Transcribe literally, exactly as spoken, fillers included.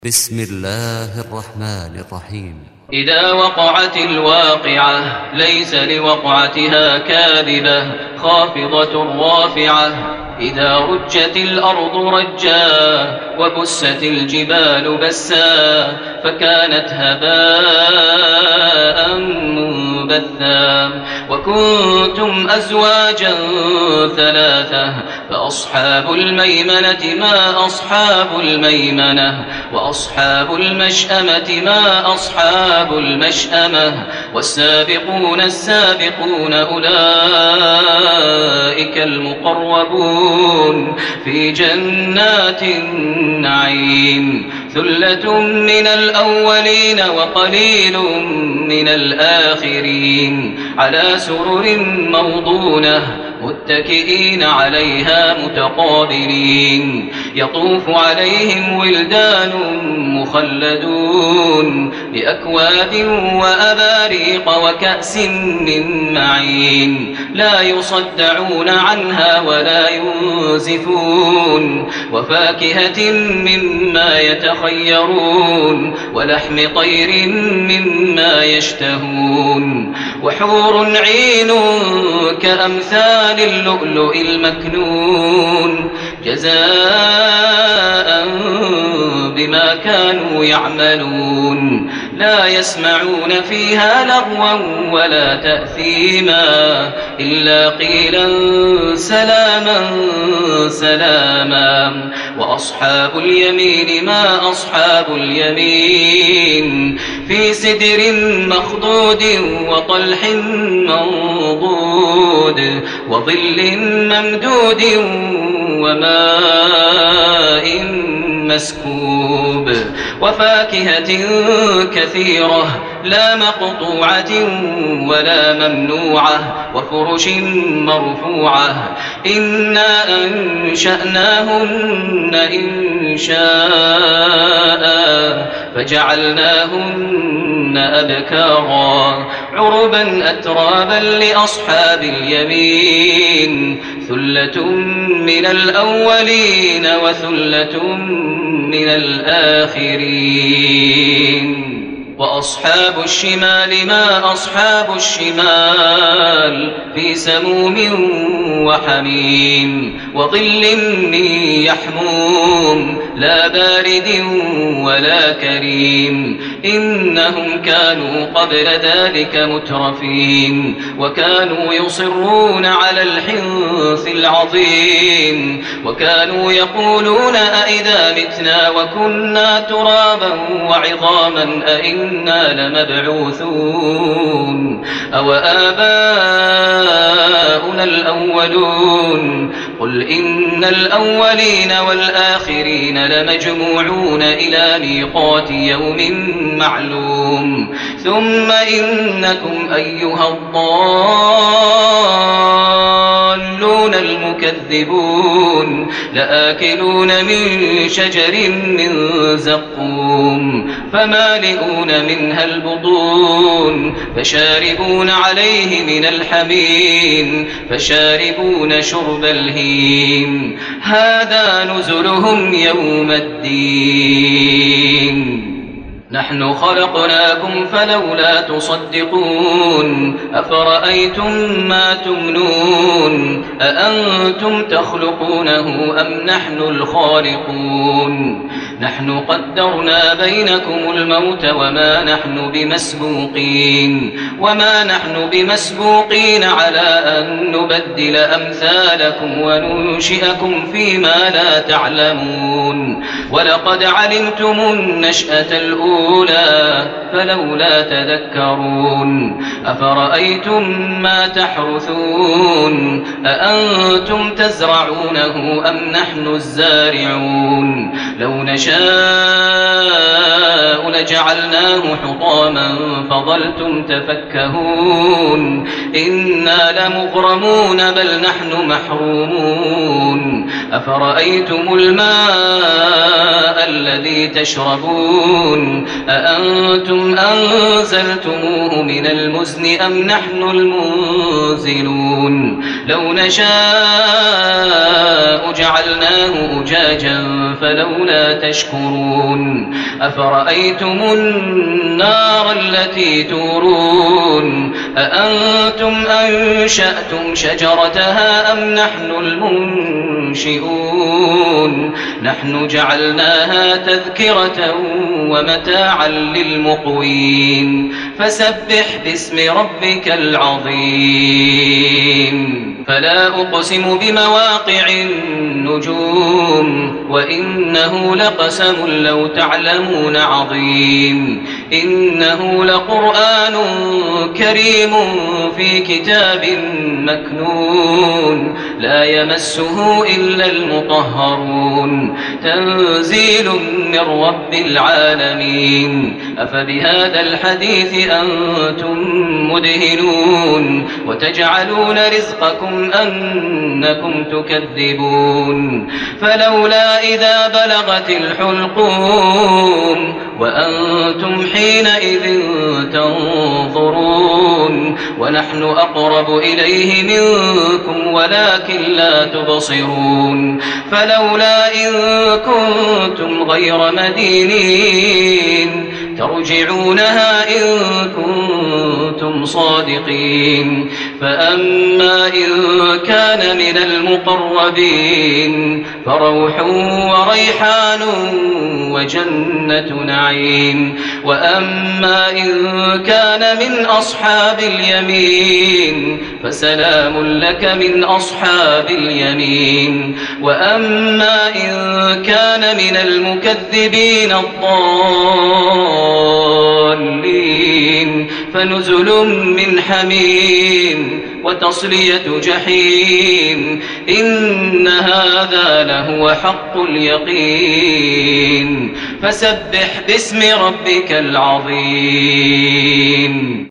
بسم الله الرحمن الرحيم. إذا وقعت الواقعة ليس لوقعتها كاذبة خافضة رافعة. إذا رجت الأرض رجا وبست الجبال بسا فكانت هباء منبثا. وكنتم أزواجا ثلاثة فأصحاب الميمنة ما أصحاب الميمنة وأصحاب المشأمة ما أصحاب المشأمة. والسابقون السابقون أولئك المقربون في جنات النعيم. ثلة من الأولين وقليل من الآخرين على سرر موضونة متكئين عليها متقابلين. يطوف عليهم ولدان مخلدون بأكواب وأباريق وكأس من معين لا يصدعون عنها ولا ينزفون. وفاكهة مما يتخيرون ولحم طير مما يشتهون. وحور عين كأمثال اللؤلؤ المكنون جزاء بما كانوا يعملون. لا يسمعون فيها لغوا ولا تأثيما إلا قيلا سلاما سلاما. وأصحاب اليمين ما أصحاب اليمين في سدر مخضود وطلح منضود وظل ممدود وماء مسكوب. وفاكهة كثيرة لا مقطوعة ولا ممنوعة وفرش مرفوعة. إنا أنشأناهن إنشاء فجعلناهن أبكارا عربا أترابا لأصحاب اليمين. ثلة من الأولين وثلة من الآخرين. وأصحاب الشمال ما أصحاب الشمال في سموم وحميم وظل من يحموم لا بارد ولا كريم. إنهم كانوا قبل ذلك مترفين وكانوا يصرون على الحنث العظيم. وكانوا يقولون أئذا متنا وكنا ترابا وعظاما أئنا لمبعوثون أو آباؤنا الأولون. قل إن الأولين والآخرين لمجموعون إلى ميقات يوم معلوم. ثم إنكم أيها الضالون المكذبون لآكلون من شجر من زقوم فمالئون منها البطون فشاربون عليه من الحميم فشاربون شرب الهيم. هذا نزلهم يوم الدين. نحن خلقناكم فلولا تصدقون. أفرأيتم ما تمنون أأنتم تخلقونه أم نحن الخالقون. نحن قدرنا بينكم الموت وما نحن بمسبوقين وما نحن بمسبوقين على أن نبدل أمثالكم وننشئكم فيما لا تعلمون. ولقد علمتم النشأة الأولى فلولا تذكرون. أفرأيتم ما تحرثون أأنتم تزرعونه أم نحن الزارعون. لو نشاء فجعلناه حطاما فظلتم تفكهون إنا لمغرمون بل نحن محرومون أفرأيتم الماء الذي تشربون أأنتم أنزلتموه من المزن أم نحن المنزلون لو نشاء جعلناه أجاجا فلولا تشكرون أفرأيتم النار التي تورون أأنتم أنشأتم شجرتها أم نحن المنشئون نحن جعلناها تذكرة ومتاعا للمقوين فسبح باسم ربك العظيم فلا أقسم بمواقع النجوم وإنه لقسم لو تعلمون عظيم إنه لقرآن كريم في كتاب مكنون لا يمسه إلا المطهرون تنزيل من رب العالمين أفبهذا الحديث أنتم مدهنون وتجعلون رزقكم أنكم تكذبون فلولا إذا بلغت الحلقوم وأنتم حينئذ تنظرون ونحن أقرب إليه منكم ولكن لا تبصرون فلولا إن كنتم غير مدينين ترجعونها إن كنتم صادقين فأما إن كان من المقربين فروح وريحان وجنة نعيم وأما إن كان من أصحاب اليمين فسلام لك من أصحاب اليمين وأما إن كان من المكذبين الضالين فنزل من حميم وتصلية جحيم إن هذا لهو حق اليقين فسبح باسم ربك العظيم.